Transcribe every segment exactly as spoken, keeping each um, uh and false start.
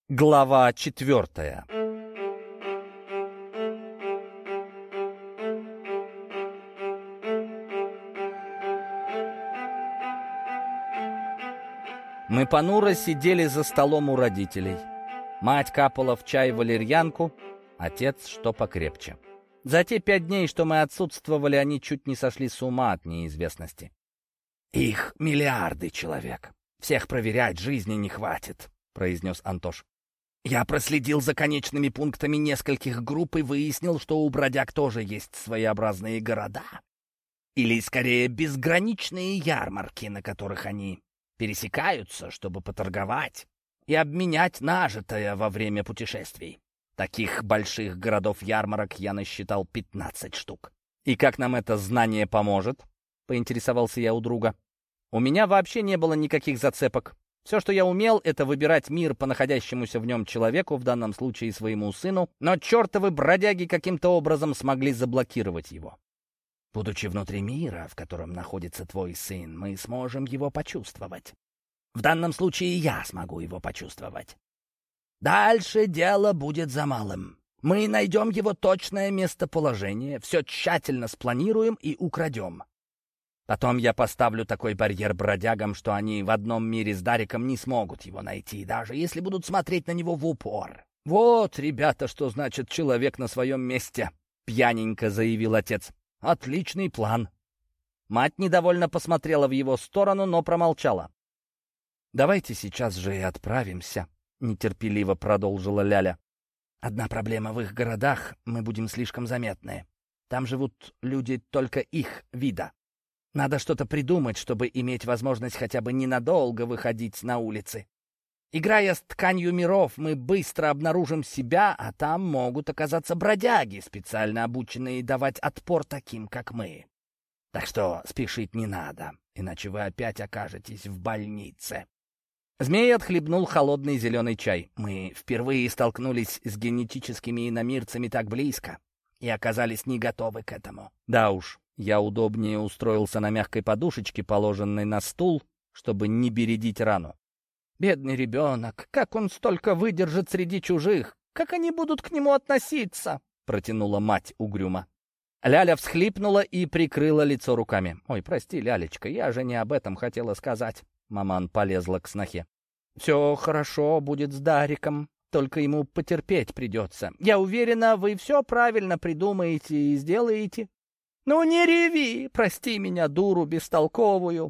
Глава четвертая. Мы понуро сидели за столом у родителей. Мать капала в чай валерьянку, отец что покрепче. За те пять дней, что мы отсутствовали, они чуть не сошли с ума от неизвестности. «Их миллиарды человек. Всех проверять жизни не хватит», — произнес Антош. «Я проследил за конечными пунктами нескольких групп и выяснил, что у бродяг тоже есть своеобразные города. Или, скорее, безграничные ярмарки, на которых они пересекаются, чтобы поторговать и обменять нажитое во время путешествий. Таких больших городов-ярмарок я насчитал пятнадцать штук. «И как нам это знание поможет?» — поинтересовался я у друга. «У меня вообще не было никаких зацепок. Все, что я умел, это выбирать мир по находящемуся в нем человеку, в данном случае своему сыну, но чертовы бродяги каким-то образом смогли заблокировать его. Будучи внутри мира, в котором находится твой сын, мы сможем его почувствовать. В данном случае я смогу его почувствовать. Дальше дело будет за малым. Мы найдем его точное местоположение, все тщательно спланируем и украдем. Потом я поставлю такой барьер бродягам, что они в одном мире с Дариком не смогут его найти, даже если будут смотреть на него в упор. Вот, ребята, что значит человек на своем месте», — пьяненько заявил отец. «Отличный план». Мать недовольно посмотрела в его сторону, но промолчала. «Давайте сейчас же и отправимся», — нетерпеливо продолжила Ляля. «Одна проблема: в их городах мы будем слишком заметны. Там живут люди только их вида. Надо что-то придумать, чтобы иметь возможность хотя бы ненадолго выходить на улицы. Играя с тканью миров, мы быстро обнаружим себя, а там могут оказаться бродяги, специально обученные давать отпор таким, как мы. Так что спешить не надо, иначе вы опять окажетесь в больнице». Змей отхлебнул холодный зеленый чай. «Мы впервые столкнулись с генетическими иномирцами так близко и оказались не готовы к этому». «Да уж». Я удобнее устроился на мягкой подушечке, положенной на стул, чтобы не бередить рану. «Бедный ребенок, как он столько выдержит среди чужих? Как они будут к нему относиться?» — протянула мать угрюмо. Ляля всхлипнула и прикрыла лицо руками. «Ой, прости, Лялечка, я же не об этом хотела сказать». Маман полезла к снохе. «Все хорошо будет с Дариком, только ему потерпеть придется. Я уверена, вы все правильно придумаете и сделаете. Ну не реви, прости меня, дуру бестолковую».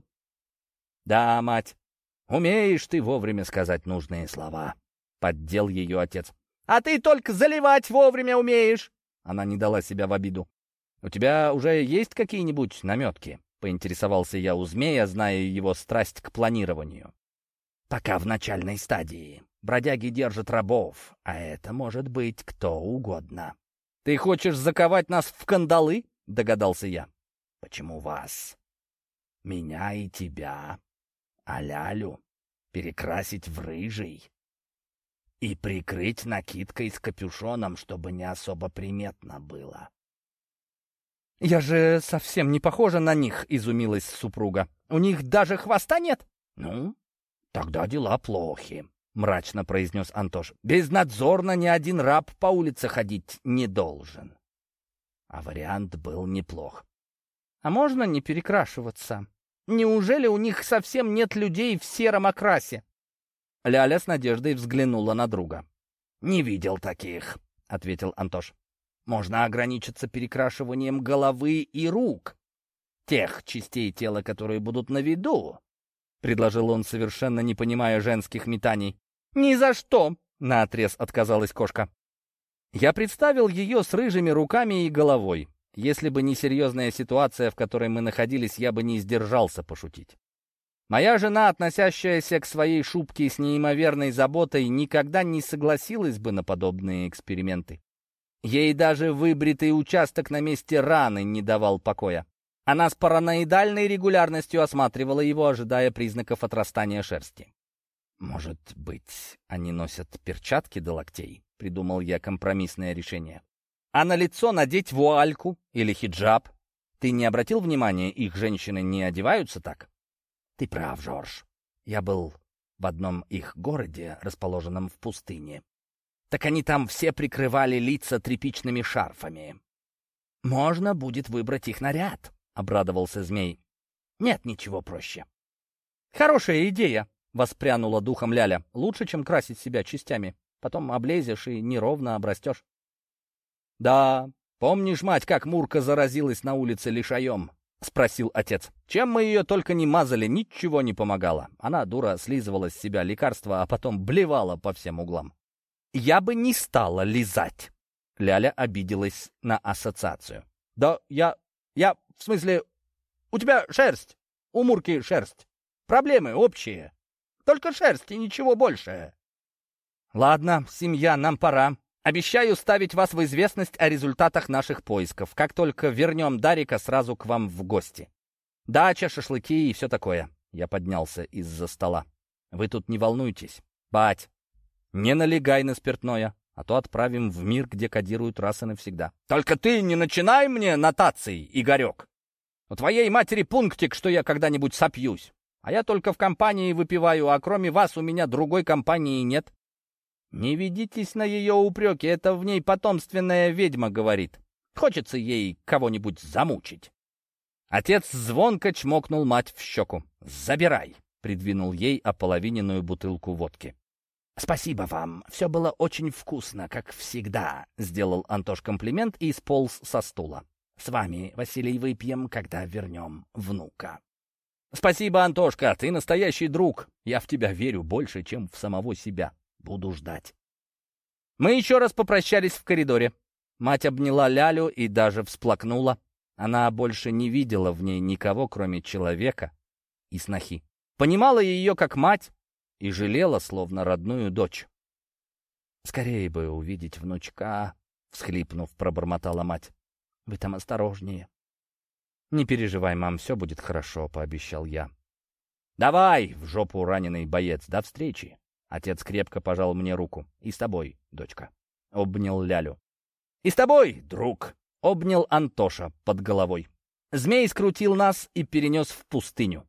«Да, мать, умеешь ты вовремя сказать нужные слова», — поддел ее отец. «А ты только заливать вовремя умеешь». Она не дала себя в обиду. «У тебя уже есть какие-нибудь наметки?» — поинтересовался я у змея, зная его страсть к планированию. «Пока в начальной стадии. Бродяги держат рабов, а это может быть кто угодно». «Ты хочешь заковать нас в кандалы?» — догадался я. «Почему вас? Меня и тебя, а Лялю перекрасить в рыжий и прикрыть накидкой с капюшоном, чтобы не особо приметно было». «Я же совсем не похожа на них», — изумилась супруга. «У них даже хвоста нет?» «Ну, тогда дела плохи», — мрачно произнес Антош. «Безнадзорно ни один раб по улице ходить не должен». А вариант был неплох. «А можно не перекрашиваться? Неужели у них совсем нет людей в сером окрасе?» Ляля с надеждой взглянула на друга. «Не видел таких», — ответил Антош. «Можно ограничиться перекрашиванием головы и рук, тех частей тела, которые будут на виду», — предложил он, совершенно не понимая женских метаний. «Ни за что!» — наотрез отказалась кошка. Я представил ее с рыжими руками и головой. Если бы не серьезная ситуация, в которой мы находились, я бы не сдержался пошутить. Моя жена, относящаяся к своей шубке с неимоверной заботой, никогда не согласилась бы на подобные эксперименты. Ей даже выбритый участок на месте раны не давал покоя. Она с параноидальной регулярностью осматривала его, ожидая признаков отрастания шерсти. «Может быть, они носят перчатки до локтей?» — придумал я компромиссное решение. «А на лицо надеть вуальку или хиджаб? Ты не обратил внимания, их женщины не одеваются так?» «Ты прав, Жорж. Я был в одном их городе, расположенном в пустыне. Так они там все прикрывали лица тряпичными шарфами. «Можно будет выбрать их наряд», — обрадовался змей. «Нет ничего проще». «Хорошая идея», — воспрянула духом Ляля. «Лучше, чем красить себя частями. Потом облезешь и неровно обрастешь». «Да, помнишь, мать, как Мурка заразилась на улице лишаем?» — спросил отец. «Чем мы ее только не мазали, ничего не помогало. Она, дура, слизывала с себя лекарства, а потом блевала по всем углам». «Я бы не стала лизать», — Ляля обиделась на ассоциацию. «Да я... я... в смысле... у тебя шерсть, у Мурки шерсть. Проблемы общие. Только шерсть и ничего больше». «Ладно, семья, нам пора. Обещаю ставить вас в известность о результатах наших поисков. Как только вернем Дарика, сразу к вам в гости. Дача, шашлыки и все такое». Я поднялся из-за стола. «Вы тут не волнуйтесь. Бать, не налегай на спиртное, а то отправим в мир, где кодируют раз и навсегда». «Только ты не начинай мне нотации, Игорек. У твоей матери пунктик, что я когда-нибудь сопьюсь. А я только в компании выпиваю, а кроме вас у меня другой компании нет». «Не ведитесь на ее упреки, это в ней потомственная ведьма говорит. Хочется ей кого-нибудь замучить». Отец звонко чмокнул мать в щеку. «Забирай», — придвинул ей ополовиненную бутылку водки. «Спасибо вам, все было очень вкусно, как всегда», — сделал Антош комплимент и сполз со стула. «С вами, Василий, выпьем, когда вернем внука». «Спасибо, Антошка, ты настоящий друг. Я в тебя верю больше, чем в самого себя. Буду ждать». Мы еще раз попрощались в коридоре. Мать обняла Лялю и даже всплакнула. Она больше не видела в ней никого, кроме человека и снохи. Понимала ее как мать и жалела, словно родную дочь. «Скорее бы увидеть внучка», — всхлипнув, пробормотала мать. «Вы там осторожнее». «Не переживай, мам, все будет хорошо», — пообещал я. «Давай в жопу, раненый боец, до встречи». Отец крепко пожал мне руку. «И с тобой, дочка». Обнял Лялю. «И с тобой, друг», — обнял Антоша под головой. Змей скрутил нас и перенес в пустыню.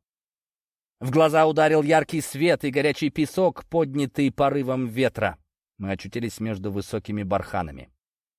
В глаза ударил яркий свет и горячий песок, поднятый порывом ветра. Мы очутились между высокими барханами.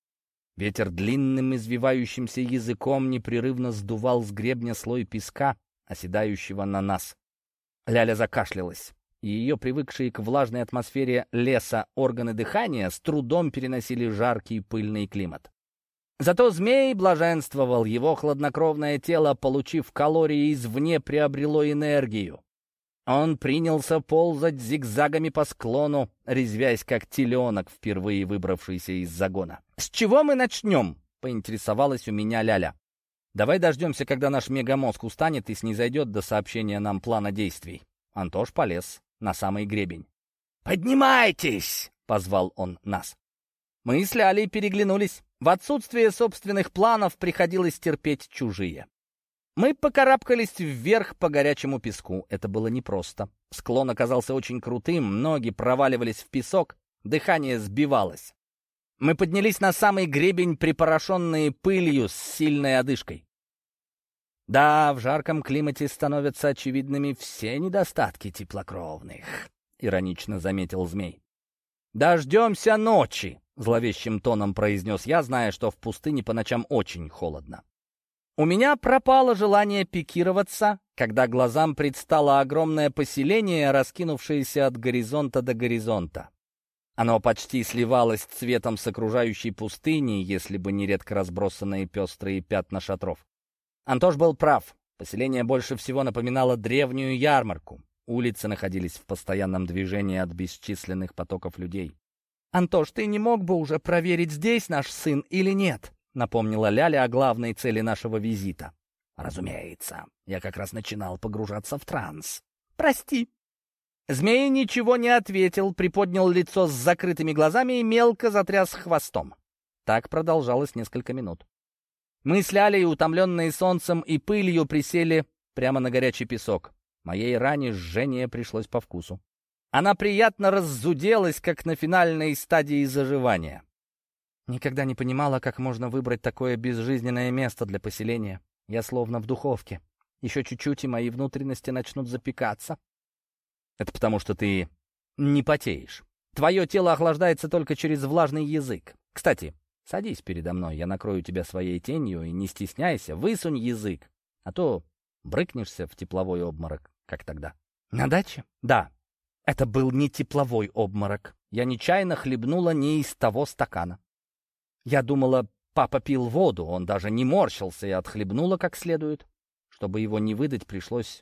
Ветер длинным извивающимся языком непрерывно сдувал с гребня слой песка, оседающего на нас. Ляля закашлялась, и ее привыкшие к влажной атмосфере леса органы дыхания с трудом переносили жаркий пыльный климат. Зато змей блаженствовал, его хладнокровное тело, получив калории извне, приобрело энергию. Он принялся ползать зигзагами по склону, резвясь как теленок, впервые выбравшийся из загона. «С чего мы начнем?» — поинтересовалась у меня Ляля. «Давай дождемся, когда наш мегамозг устанет и снизойдет до сообщения нам плана действий». Антош полез на самый гребень. «Поднимайтесь!» — позвал он нас. Мы с Лялей переглянулись. В отсутствие собственных планов приходилось терпеть чужие. Мы покарабкались вверх по горячему песку. Это было непросто. Склон оказался очень крутым, ноги проваливались в песок, дыхание сбивалось. Мы поднялись на самый гребень, припорошенные пылью с сильной одышкой. Да, в жарком климате становятся очевидными все недостатки теплокровных, иронично заметил змей. «Дождемся ночи», — зловещим тоном произнес я, зная, что в пустыне по ночам очень холодно. У меня пропало желание пикироваться, когда глазам предстало огромное поселение, раскинувшееся от горизонта до горизонта. Оно почти сливалось цветом с окружающей пустыней, если бы не редко разбросанные пестрые пятна шатров. Антош был прав. Поселение больше всего напоминало древнюю ярмарку. Улицы находились в постоянном движении от бесчисленных потоков людей. «Антош, ты не мог бы уже проверить, здесь наш сын или нет?» — напомнила Ляля о главной цели нашего визита. «Разумеется. Я как раз начинал погружаться в транс. Прости». Змей ничего не ответил, приподнял лицо с закрытыми глазами и мелко затряс хвостом. Так продолжалось несколько минут. Мы с Лялей, утомленные солнцем и пылью, присели прямо на горячий песок. Моей ране жжение пришлось по вкусу. Она приятно раззуделась, как на финальной стадии заживания. Никогда не понимала, как можно выбрать такое безжизненное место для поселения. Я словно в духовке. Еще чуть-чуть, и мои внутренности начнут запекаться. Это потому, что ты не потеешь. Твое тело охлаждается только через влажный язык. Кстати, садись передо мной, я накрою тебя своей тенью, и не стесняйся, высунь язык, а то брыкнешься в тепловой обморок, как тогда. На даче? Да. Это был не тепловой обморок. Я нечаянно хлебнула не из того стакана. Я думала, папа пил воду, он даже не морщился и отхлебнула как следует. Чтобы его не выдать, пришлось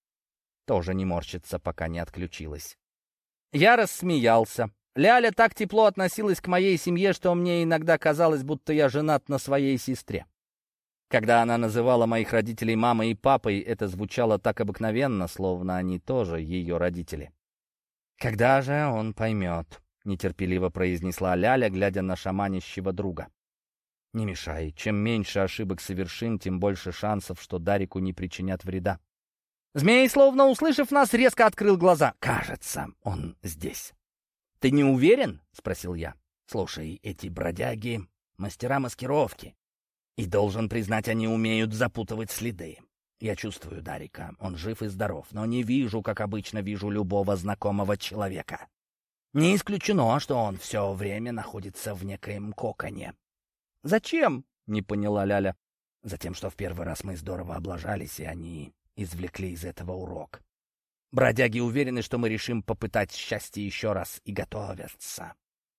тоже не морщиться, пока не отключилась. Я рассмеялся. Ляля так тепло относилась к моей семье, что мне иногда казалось, будто я женат на своей сестре. Когда она называла моих родителей мамой и папой, это звучало так обыкновенно, словно они тоже ее родители. «Когда же он поймет?» — нетерпеливо произнесла Ляля, глядя на шаманящего друга. «Не мешай. Чем меньше ошибок совершим, тем больше шансов, что Дарику не причинят вреда». Змей, словно услышав нас, резко открыл глаза. «Кажется, он здесь». «Ты не уверен?» — спросил я. «Слушай, эти бродяги — мастера маскировки. И, должен признать, они умеют запутывать следы. Я чувствую Дарика. Он жив и здоров, но не вижу, как обычно вижу любого знакомого человека. Не исключено, что он все время находится в некоем коконе». «Зачем?» — не поняла Ляля. «Затем, что в первый раз мы здорово облажались, и они извлекли из этого урок. Бродяги уверены, что мы решим попытать счастье еще раз и готовятся.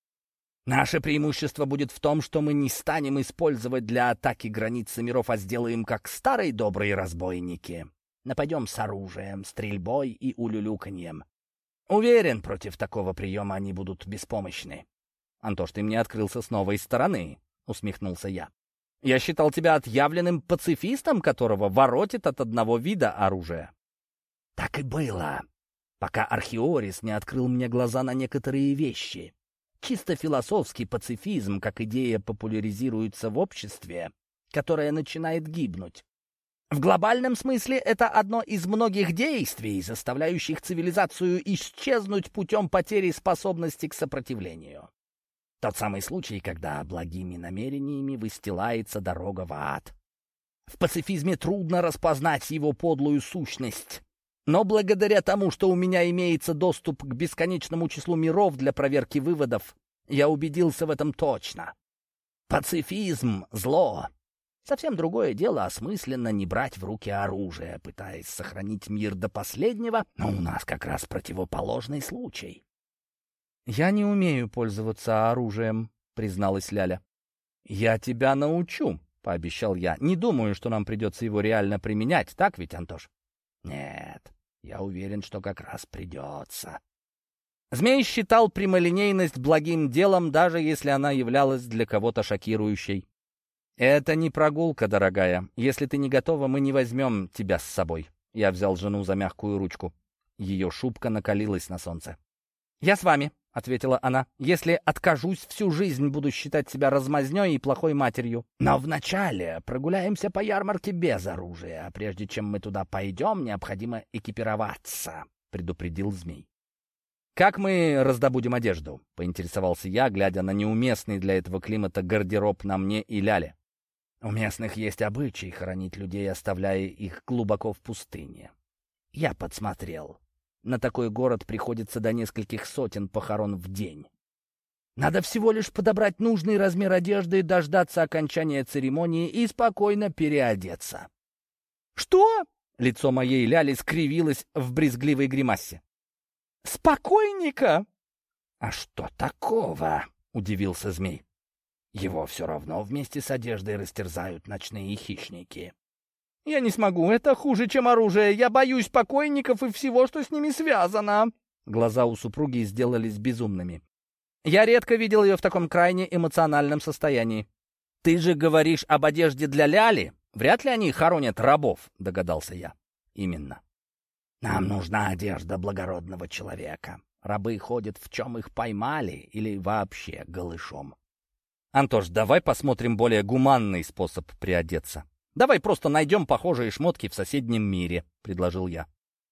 Наше преимущество будет в том, что мы не станем использовать для атаки границы миров, а сделаем как старые добрые разбойники. Нападем с оружием, стрельбой и улюлюканьем. Уверен, против такого приема они будут беспомощны». «Антош, ты мне открылся с новой стороны», — усмехнулся я. «Я считал тебя отъявленным пацифистом, которого воротит от одного вида оружия». «Так и было, пока Архиорис не открыл мне глаза на некоторые вещи. Чисто философский пацифизм, как идея, популяризируется в обществе, которое начинает гибнуть. В глобальном смысле это одно из многих действий, заставляющих цивилизацию исчезнуть путем потери способности к сопротивлению. Тот самый случай, когда благими намерениями выстилается дорога в ад. В пацифизме трудно распознать его подлую сущность. Но благодаря тому, что у меня имеется доступ к бесконечному числу миров для проверки выводов, я убедился в этом точно. Пацифизм — зло. Совсем другое дело осмысленно не брать в руки оружие, пытаясь сохранить мир до последнего, но у нас как раз противоположный случай. «Я не умею пользоваться оружием», — призналась Ляля. «Я тебя научу», — пообещал я. «Не думаю, что нам придется его реально применять, так ведь, Антош?» «Нет, я уверен, что как раз придется». Змей считал прямолинейность благим делом, даже если она являлась для кого-то шокирующей. «Это не прогулка, дорогая. Если ты не готова, мы не возьмем тебя с собой». Я взял жену за мягкую ручку. Ее шубка накалилась на солнце. «Я с вами», — ответила она. «Если откажусь, всю жизнь буду считать себя размазнёй и плохой матерью. Но вначале прогуляемся по ярмарке без оружия. А прежде чем мы туда пойдем, необходимо экипироваться», — предупредил змей. «Как мы раздобудем одежду?» — поинтересовался я, глядя на неуместный для этого климата гардероб на мне и Ляле. «У местных есть обычай хоронить людей, оставляя их глубоко в пустыне. Я подсмотрел. На такой город приходится до нескольких сотен похорон в день. Надо всего лишь подобрать нужный размер одежды, дождаться окончания церемонии и спокойно переодеться». «Что?» — лицо моей Ляли скривилось в брезгливой гримасе. «Спокойника?» «А что такого?» — удивился змей. «Его все равно вместе с одеждой растерзают ночные хищники». «Я не смогу, это хуже, чем оружие. Я боюсь покойников и всего, что с ними связано». Глаза у супруги сделались безумными. Я редко видел ее в таком крайне эмоциональном состоянии. «Ты же говоришь об одежде для Ляли? Вряд ли они хоронят рабов», — догадался я. «Именно. Нам нужна одежда благородного человека. Рабы ходят, в чем их поймали, или вообще голышом». «Антош, давай посмотрим более гуманный способ приодеться. Давай просто найдем похожие шмотки в соседнем мире», — предложил я.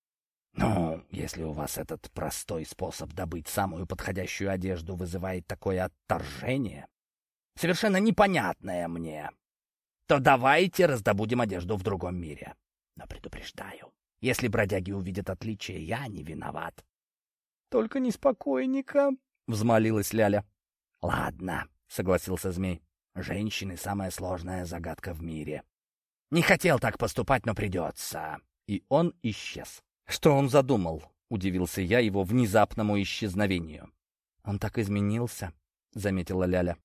«Ну, если у вас этот простой способ добыть самую подходящую одежду вызывает такое отторжение, совершенно непонятное мне, то давайте раздобудем одежду в другом мире. Но предупреждаю, если бродяги увидят отличие, я не виноват. только не спокойника», — взмолилась Ляля. «Ладно», — согласился змей. «Женщины — самая сложная загадка в мире. Не хотел так поступать, но придется». И он исчез. «Что он задумал?» — удивился я его внезапному исчезновению. «Он так изменился», — заметила Ляля.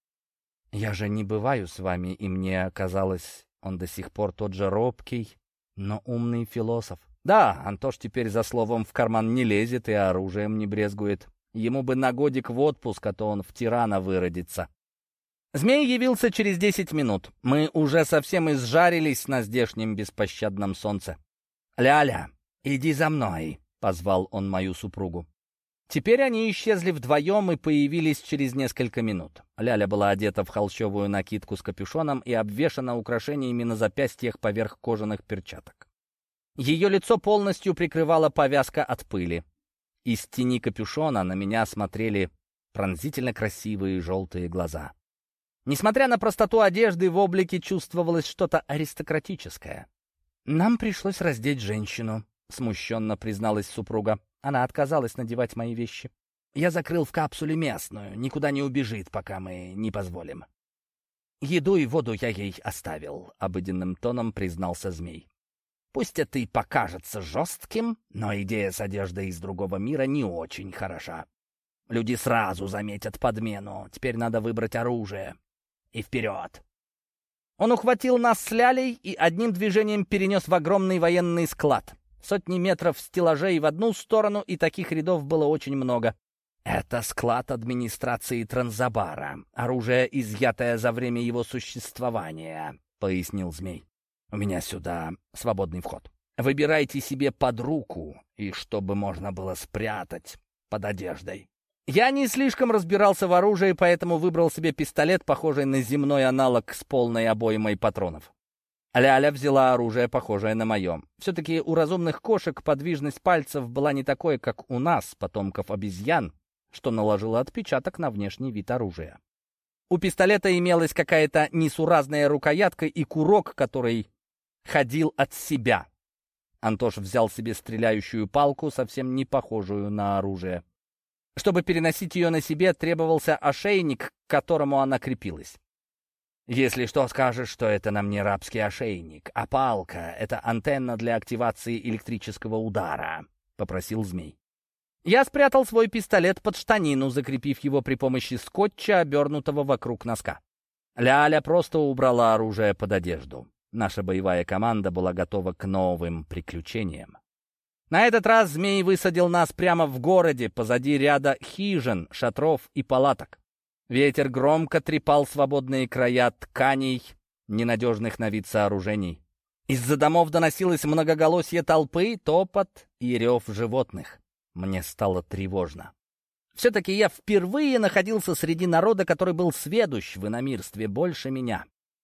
«Я же не бываю с вами, и мне казалось, он до сих пор тот же робкий, но умный философ». «Да, Антош теперь за словом в карман не лезет и оружием не брезгует. Ему бы на годик в отпуск, а то он в тирана выродится». Змей явился через десять минут. Мы уже совсем изжарились на здешнем беспощадном солнце. «Ляля, иди за мной», — позвал он мою супругу. Теперь они исчезли вдвоем и появились через несколько минут. Ляля была одета в холщовую накидку с капюшоном и обвешана украшениями на запястьях поверх кожаных перчаток. Ее лицо полностью прикрывала повязка от пыли. Из тени капюшона на меня смотрели пронзительно красивые желтые глаза. Несмотря на простоту одежды, в облике чувствовалось что-то аристократическое. «Нам пришлось раздеть женщину», — смущенно призналась супруга. Она отказалась надевать мои вещи. «Я закрыл в капсуле местную, никуда не убежит, пока мы не позволим». «Еду и воду я ей оставил», — обыденным тоном признался змей. «Пусть это и покажется жестким, но идея с одеждой из другого мира не очень хороша. Люди сразу заметят подмену, теперь надо выбрать оружие. И вперед!» Он ухватил нас с Лялей и одним движением перенес в огромный военный склад. Сотни метров стеллажей в одну сторону, и таких рядов было очень много. «Это склад администрации Транзабара. Оружие, изъятое за время его существования», — пояснил змей. «У меня сюда свободный вход. Выбирайте себе под руку, и чтобы можно было спрятать под одеждой». Я не слишком разбирался в оружии, поэтому выбрал себе пистолет, похожий на земной аналог с полной обоймой патронов. Ляля взяла оружие, похожее на мое. Все-таки у разумных кошек подвижность пальцев была не такой, как у нас, потомков обезьян, что наложило отпечаток на внешний вид оружия. У пистолета имелась какая-то несуразная рукоятка и курок, который ходил от себя. Антош взял себе стреляющую палку, совсем не похожую на оружие. Чтобы переносить ее на себе, требовался ошейник, к которому она крепилась. «Если что, скажешь, что это на мне рабский ошейник, а палка — это антенна для активации электрического удара», — попросил змей. Я спрятал свой пистолет под штанину, закрепив его при помощи скотча, обернутого вокруг носка. Ляля просто убрала оружие под одежду. Наша боевая команда была готова к новым приключениям. На этот раз змей высадил нас прямо в городе, позади ряда хижин, шатров и палаток. Ветер громко трепал свободные края тканей, ненадежных на вид сооружений. Из-за домов доносилось многоголосье толпы, топот и рев животных. Мне стало тревожно. Все-таки я впервые находился среди народа, который был сведущ в иномирстве больше меня.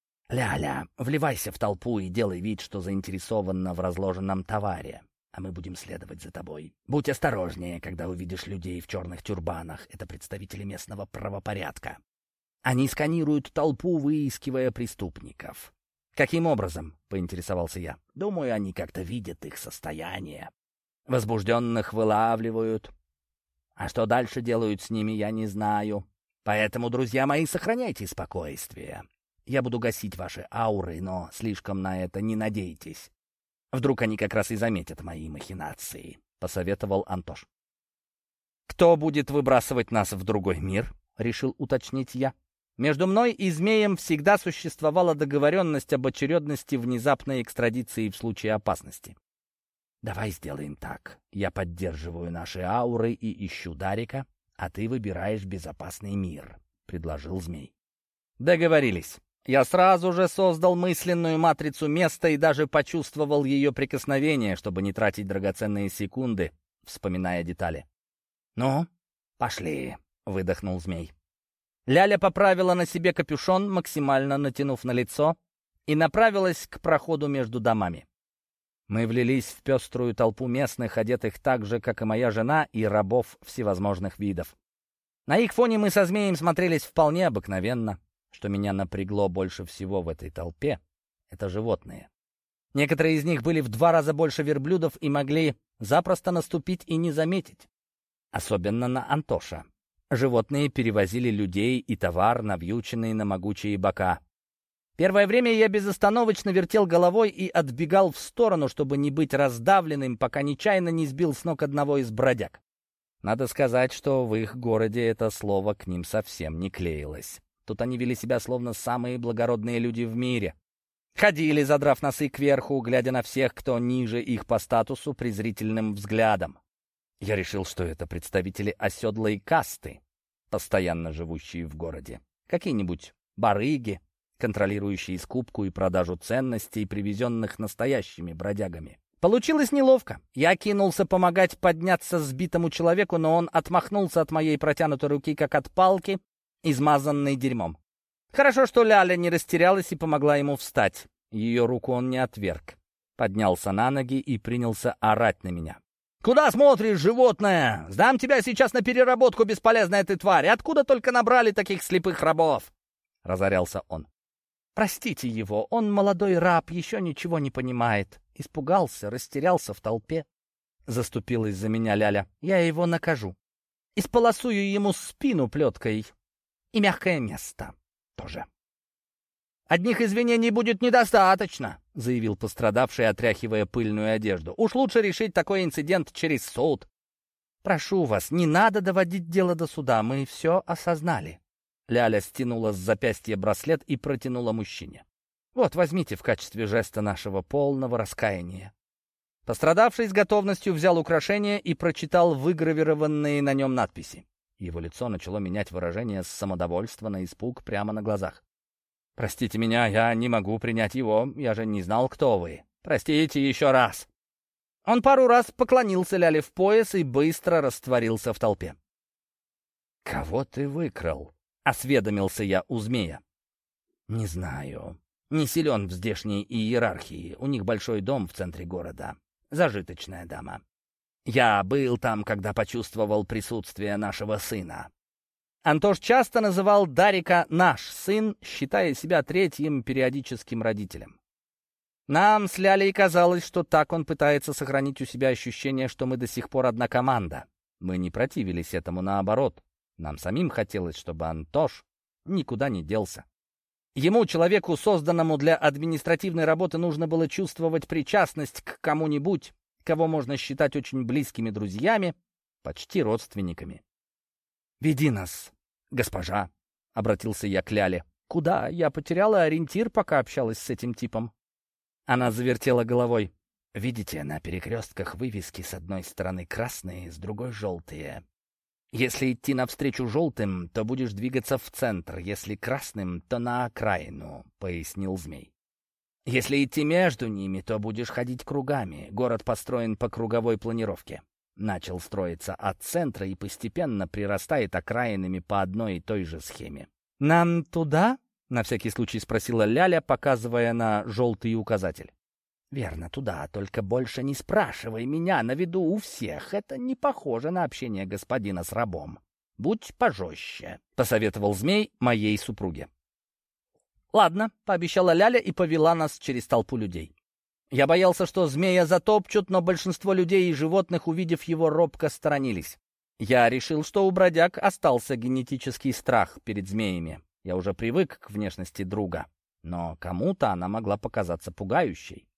«Ляля, вливайся в толпу и делай вид, что заинтересованно в разложенном товаре, а мы будем следовать за тобой. Будь осторожнее, когда увидишь людей в черных тюрбанах. Это представители местного правопорядка. Они сканируют толпу, выискивая преступников». «Каким образом?» — поинтересовался я. «Думаю, они как-то видят их состояние. Возбужденных вылавливают. А что дальше делают с ними, я не знаю. Поэтому, друзья мои, сохраняйте спокойствие. Я буду гасить ваши ауры, но слишком на это не надейтесь. Вдруг они как раз и заметят мои махинации», — посоветовал Антош. «Кто будет выбрасывать нас в другой мир?» — решил уточнить я. Между мной и змеем всегда существовала договоренность об очередности внезапной экстрадиции в случае опасности. «Давай сделаем так. Я поддерживаю наши ауры и ищу Дарика, а ты выбираешь безопасный мир», — предложил змей. «Договорились». Я сразу же создал мысленную матрицу места и даже почувствовал ее прикосновение, чтобы не тратить драгоценные секунды, вспоминая детали. «Ну, пошли», — выдохнул змей. Ляля поправила на себе капюшон, максимально натянув на лицо, и направилась к проходу между домами. Мы влились в пеструю толпу местных, одетых так же, как и моя жена, и рабов всевозможных видов. На их фоне мы со змеем смотрелись вполне обыкновенно. Что меня напрягло больше всего в этой толпе — это животные. Некоторые из них были в два раза больше верблюдов и могли запросто наступить и не заметить. особенно на Антоша. Животные перевозили людей и товар, навьюченные на могучие бока. Первое время я безостановочно вертел головой и отбегал в сторону, чтобы не быть раздавленным, пока нечаянно не сбил с ног одного из бродяг. Надо сказать, что в их городе это слово к ним совсем не клеилось. Тут они вели себя словно самые благородные люди в мире. Ходили, задрав носы кверху, глядя на всех, кто ниже их по статусу, презрительным взглядом. Я решил, что это представители оседлой касты, постоянно живущие в городе. Какие-нибудь барыги, контролирующие скупку и продажу ценностей, привезенных настоящими бродягами. Получилось неловко. Я кинулся помогать подняться сбитому человеку, но он отмахнулся от моей протянутой руки, как от палки, измазанной дерьмом. Хорошо, что Ляля не растерялась и помогла ему встать. Ее руку он не отверг. Поднялся на ноги и принялся орать на меня. «Куда смотришь, животное? Сдам тебя сейчас на переработку, бесполезная ты тварь! Откуда только набрали таких слепых рабов?» Разорялся он. «Простите его, он молодой раб, еще ничего не понимает. Испугался, растерялся в толпе». Заступилась за меня Ляля. «Я его накажу. Исполосую ему спину плеткой. И мягкое место тоже». «Одних извинений будет недостаточно», — заявил пострадавший, отряхивая пыльную одежду. «Уж лучше решить такой инцидент через суд». «Прошу вас, не надо доводить дело до суда, мы все осознали». Ляля стянула с запястья браслет и протянула мужчине. «Вот, возьмите в качестве жеста нашего полного раскаяния». Пострадавший с готовностью взял украшение и прочитал выгравированные на нем надписи. Его лицо начало менять выражение с самодовольства на испуг прямо на глазах. «Простите меня, я не могу принять его, я же не знал, кто вы. Простите еще раз». Он пару раз поклонился Ляле в пояс и быстро растворился в толпе. «Кого ты выкрал?» — осведомился я у змея. «Не знаю. Не силен в здешней иерархии. У них большой дом в центре города. Зажиточная дама. Я был там, когда почувствовал присутствие нашего сына». Антош часто называл Дарика «наш сын», считая себя третьим периодическим родителем. Нам с Лялей казалось, что так он пытается сохранить у себя ощущение, что мы до сих пор одна команда. Мы не противились этому, наоборот. Нам самим хотелось, чтобы Антош никуда не делся. Ему, человеку, созданному для административной работы, нужно было чувствовать причастность к кому-нибудь, кого можно считать очень близкими друзьями, почти родственниками. «Веди нас, госпожа», — обратился я к Ляле. «Куда? Я потеряла ориентир, пока общалась с этим типом». Она завертела головой. «Видите, на перекрестках вывески с одной стороны красные, с другой желтые. Если идти навстречу желтым, то будешь двигаться в центр, если красным, то на окраину», — пояснил змей. «Если идти между ними, то будешь ходить кругами. Город построен по круговой планировке. Начал строиться от центра и постепенно прирастает окраинами по одной и той же схеме». «Нам туда?» — на всякий случай спросила Ляля, показывая на желтый указатель. «Верно, туда, только больше не спрашивай меня на виду у всех. Это не похоже на общение господина с рабом. Будь пожестче», — посоветовал змей моей супруге. «Ладно», — пообещала Ляля и повела нас через толпу людей. Я боялся, что змея затопчут, но большинство людей и животных, увидев его, робко сторонились. Я решил, что у бродяг остался генетический страх перед змеями. Я уже привык к внешности друга, но кому-то она могла показаться пугающей.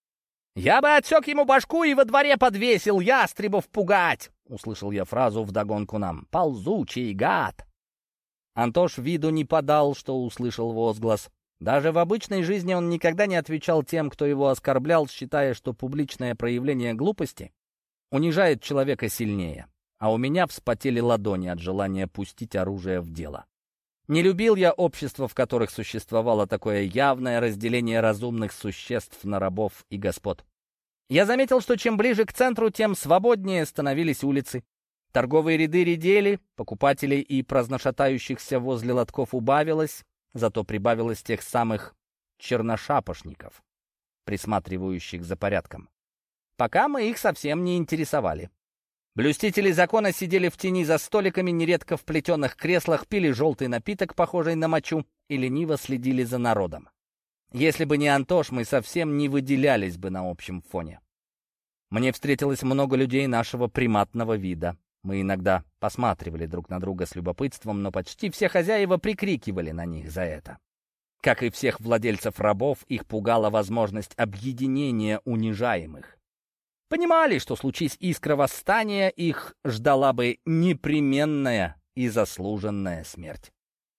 «Я бы отсек ему башку и во дворе подвесил, ястребов пугать!» — услышал я фразу вдогонку нам. «Ползучий гад!» Антош виду не подал, что услышал возглас. Даже в обычной жизни он никогда не отвечал тем, кто его оскорблял, считая, что публичное проявление глупости унижает человека сильнее. А у меня вспотели ладони от желания пустить оружие в дело. Не любил я общества, в которых существовало такое явное разделение разумных существ на рабов и господ. Я заметил, что чем ближе к центру, тем свободнее становились улицы. Торговые ряды редели, покупателей и праздношатающихся возле лотков убавилось, зато прибавилось тех самых черношапошников, присматривающих за порядком. Пока мы их совсем не интересовали. Блюстители закона сидели в тени за столиками, нередко в плетеных креслах, пили желтый напиток, похожий на мочу, и лениво следили за народом. Если бы не Антош, мы совсем не выделялись бы на общем фоне. Мне встретилось много людей нашего приматного вида. Мы иногда посматривали друг на друга с любопытством, но почти все хозяева прикрикивали на них за это. Как и всех владельцев рабов, их пугала возможность объединения унижаемых. Понимали, что случись искра восстания, их ждала бы непременная и заслуженная смерть.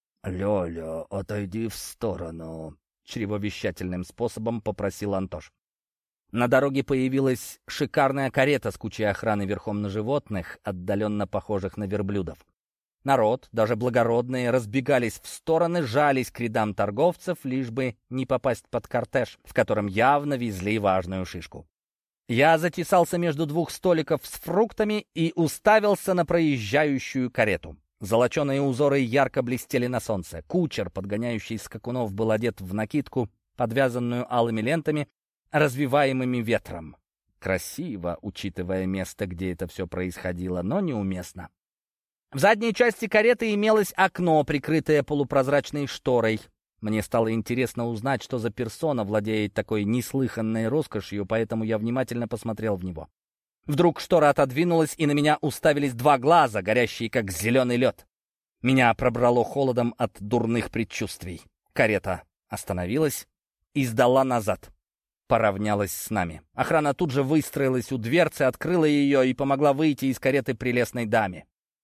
«Лёля, отойди в сторону», — чревовещательным способом попросил Антош. На дороге появилась шикарная карета с кучей охраны верхом на животных, отдаленно похожих на верблюдов. Народ, даже благородные, разбегались в стороны, жались к рядам торговцев, лишь бы не попасть под кортеж, в котором явно везли важную шишку. Я затесался между двух столиков с фруктами и уставился на проезжающую карету. Золоченые узоры ярко блестели на солнце. Кучер, подгоняющий скакунов, был одет в накидку, подвязанную алыми лентами, развиваемыми ветром. Красиво, учитывая место, где это все происходило, но неуместно. В задней части кареты имелось окно, прикрытое полупрозрачной шторой. Мне стало интересно узнать, что за персона владеет такой неслыханной роскошью, поэтому я внимательно посмотрел в него. Вдруг штора отодвинулась, и на меня уставились два глаза, горящие как зеленый лед. Меня пробрало холодом от дурных предчувствий. Карета остановилась и сдала назад. Поравнялась с нами. Охрана тут же выстроилась у дверцы, открыла ее и помогла выйти из кареты прелестной даме.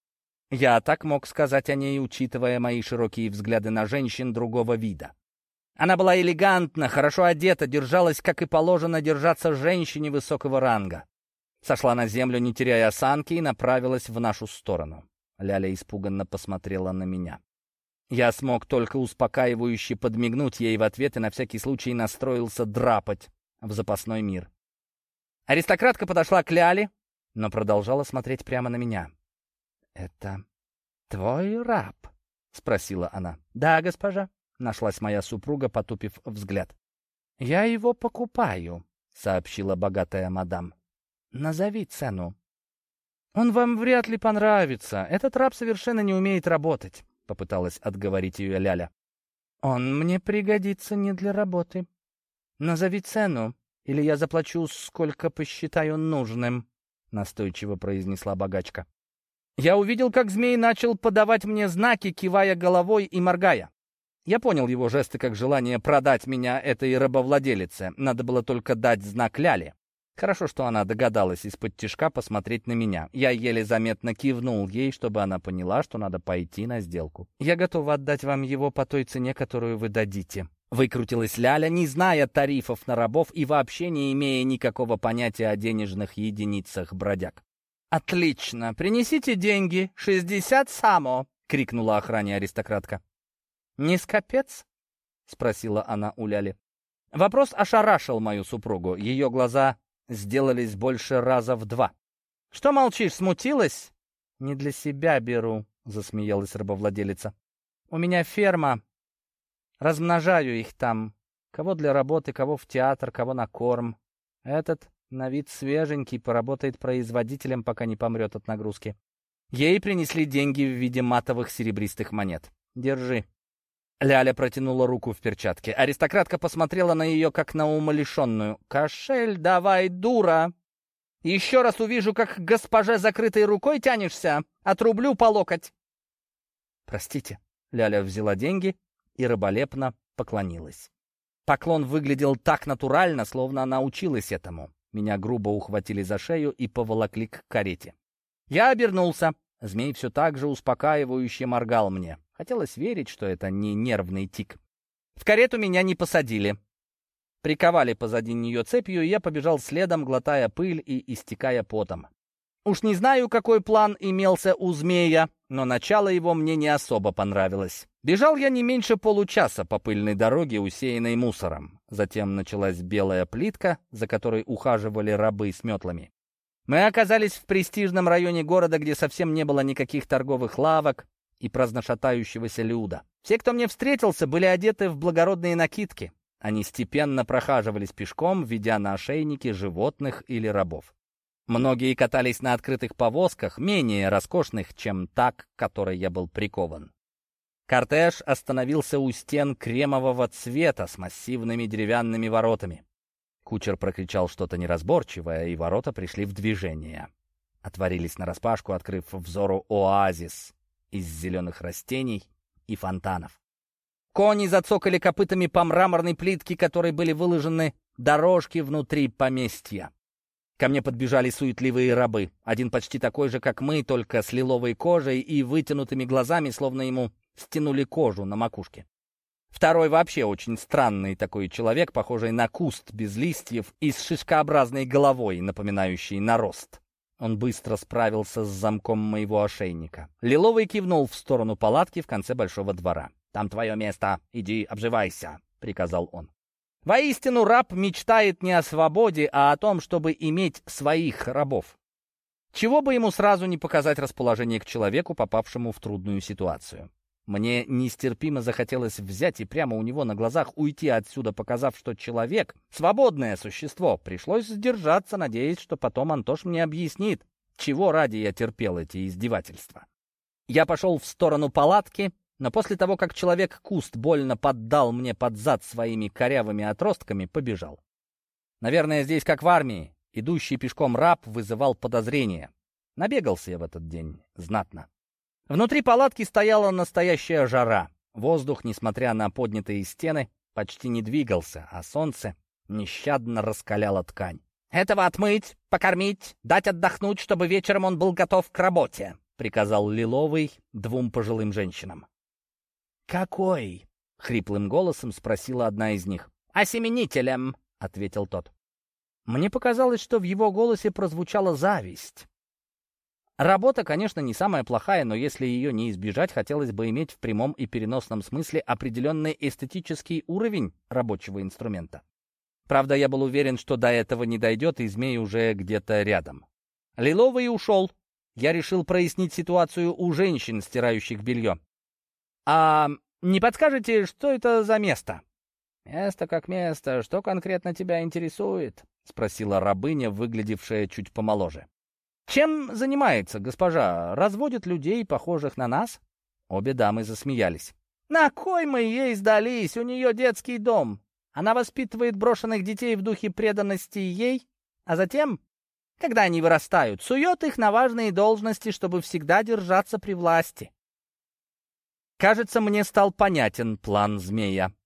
Я так мог сказать о ней, учитывая мои широкие взгляды на женщин другого вида. Она была элегантна, хорошо одета, держалась, как и положено держаться женщине высокого ранга. Сошла на землю, не теряя осанки, и направилась в нашу сторону. Ляля испуганно посмотрела на меня. Я смог только успокаивающе подмигнуть ей в ответ и на всякий случай настроился драпать в запасной мир. Аристократка подошла к Ляле, но продолжала смотреть прямо на меня. «Это твой раб?» — спросила она. «Да, госпожа», — нашлась моя супруга, потупив взгляд. «Я его покупаю», — сообщила богатая мадам. «Назови цену». «Он вам вряд ли понравится. Этот раб совершенно не умеет работать», — попыталась отговорить ее Ляля. «Он мне пригодится не для работы. Назови цену, или я заплачу, сколько посчитаю нужным», — настойчиво произнесла богачка. Я увидел, как змей начал подавать мне знаки, кивая головой и моргая. Я понял его жесты как желание продать меня этой рабовладелице. Надо было только дать знак Ляле. Хорошо, что она догадалась из-под тишка посмотреть на меня. Я еле заметно кивнул ей, чтобы она поняла, что надо пойти на сделку. «Я готова отдать вам его по той цене, которую вы дадите», — выкрутилась Ляля, не зная тарифов на рабов и вообще не имея никакого понятия о денежных единицах бродяг. «Отлично! Принесите деньги! Шестьдесят само!» — крикнула охране аристократка. «Не скопец?» — спросила она у Ляли. Вопрос ошарашил мою супругу. Ее глаза сделались больше раза в два. «Что молчишь, смутилась?» «Не для себя беру», — засмеялась рабовладелица. «У меня ферма. Размножаю их там. Кого для работы, кого в театр, кого на корм. Этот на вид свеженький, поработает производителем, пока не помрет от нагрузки». Ей принесли деньги в виде матовых серебристых монет. «Держи». Ляля протянула руку в перчатке. Аристократка посмотрела на ее, как на умалишенную. «Кошель давай, дура! Еще раз увижу, как к госпоже закрытой рукой тянешься, отрублю по локоть!» «Простите». Ляля взяла деньги и раболепно поклонилась. Поклон выглядел так натурально, словно она училась этому. Меня грубо ухватили за шею и поволокли к карете. Я обернулся. Змей все так же успокаивающе моргал мне. Хотелось верить, что это не нервный тик. В карету меня не посадили. Приковали позади нее цепью, и я побежал следом, глотая пыль и истекая потом. Уж не знаю, какой план имелся у змея, но начало его мне не особо понравилось. Бежал я не меньше получаса по пыльной дороге, усеянной мусором. Затем началась белая плитка, за которой ухаживали рабы с метлами. Мы оказались в престижном районе города, где совсем не было никаких торговых лавок и праздношатающегося люда. Все, кто мне встретился, были одеты в благородные накидки. Они степенно прохаживались пешком, ведя на ошейники животных или рабов. Многие катались на открытых повозках, менее роскошных, чем та, к которой я был прикован. Кортеж остановился у стен кремового цвета с массивными деревянными воротами. Кучер прокричал что-то неразборчивое, и ворота пришли в движение. отворились нараспашку, открыв взору оазис из зеленых растений и фонтанов. Кони зацокали копытами по мраморной плитке, которой были выложены дорожки внутри поместья. Ко мне подбежали суетливые рабы. Один почти такой же, как мы, только с лиловой кожей и вытянутыми глазами, словно ему стянули кожу на макушке. Второй вообще очень странный такой человек, похожий на куст без листьев и с шишкообразной головой, напоминающей нарост. Он быстро справился с замком моего ошейника. Лиловый кивнул в сторону палатки в конце большого двора. «Там твое место, иди обживайся», — приказал он. Воистину, раб мечтает не о свободе, а о том, чтобы иметь своих рабов. Чего бы ему сразу не показать расположение к человеку, попавшему в трудную ситуацию. Мне нестерпимо захотелось взять и прямо у него на глазах уйти отсюда, показав, что человек — свободное существо. Пришлось сдержаться, надеясь, что потом Антош мне объяснит, чего ради я терпел эти издевательства. Я пошел в сторону палатки, но после того, как человек-куст больно поддал мне под зад своими корявыми отростками, побежал. Наверное, здесь как в армии. Идущий пешком раб вызывал подозрения. Набегался я в этот день знатно. Внутри палатки стояла настоящая жара. Воздух, несмотря на поднятые стены, почти не двигался, а солнце нещадно раскаляло ткань. «Этого отмыть, покормить, дать отдохнуть, чтобы вечером он был готов к работе», — приказал Лиловый двум пожилым женщинам. «Какой?» — хриплым голосом спросила одна из них. «Осеменителем», — ответил тот. Мне показалось, что в его голосе прозвучала зависть. Работа, конечно, не самая плохая, но если ее не избежать, хотелось бы иметь в прямом и переносном смысле определенный эстетический уровень рабочего инструмента. Правда, я был уверен, что до этого не дойдет, и змей уже где-то рядом. Лиловый ушел. Я решил прояснить ситуацию у женщин, стирающих белье. «А не подскажете, что это за место?» «Место как место. Что конкретно тебя интересует?» — спросила рабыня, выглядевшая чуть помоложе. «Чем занимается госпожа? Разводит людей, похожих на нас?» Обе дамы засмеялись. «На кой мы ей сдались? У нее детский дом. Она воспитывает брошенных детей в духе преданности ей, а затем, когда они вырастают, сует их на важные должности, чтобы всегда держаться при власти». Кажется, мне стал понятен план змея.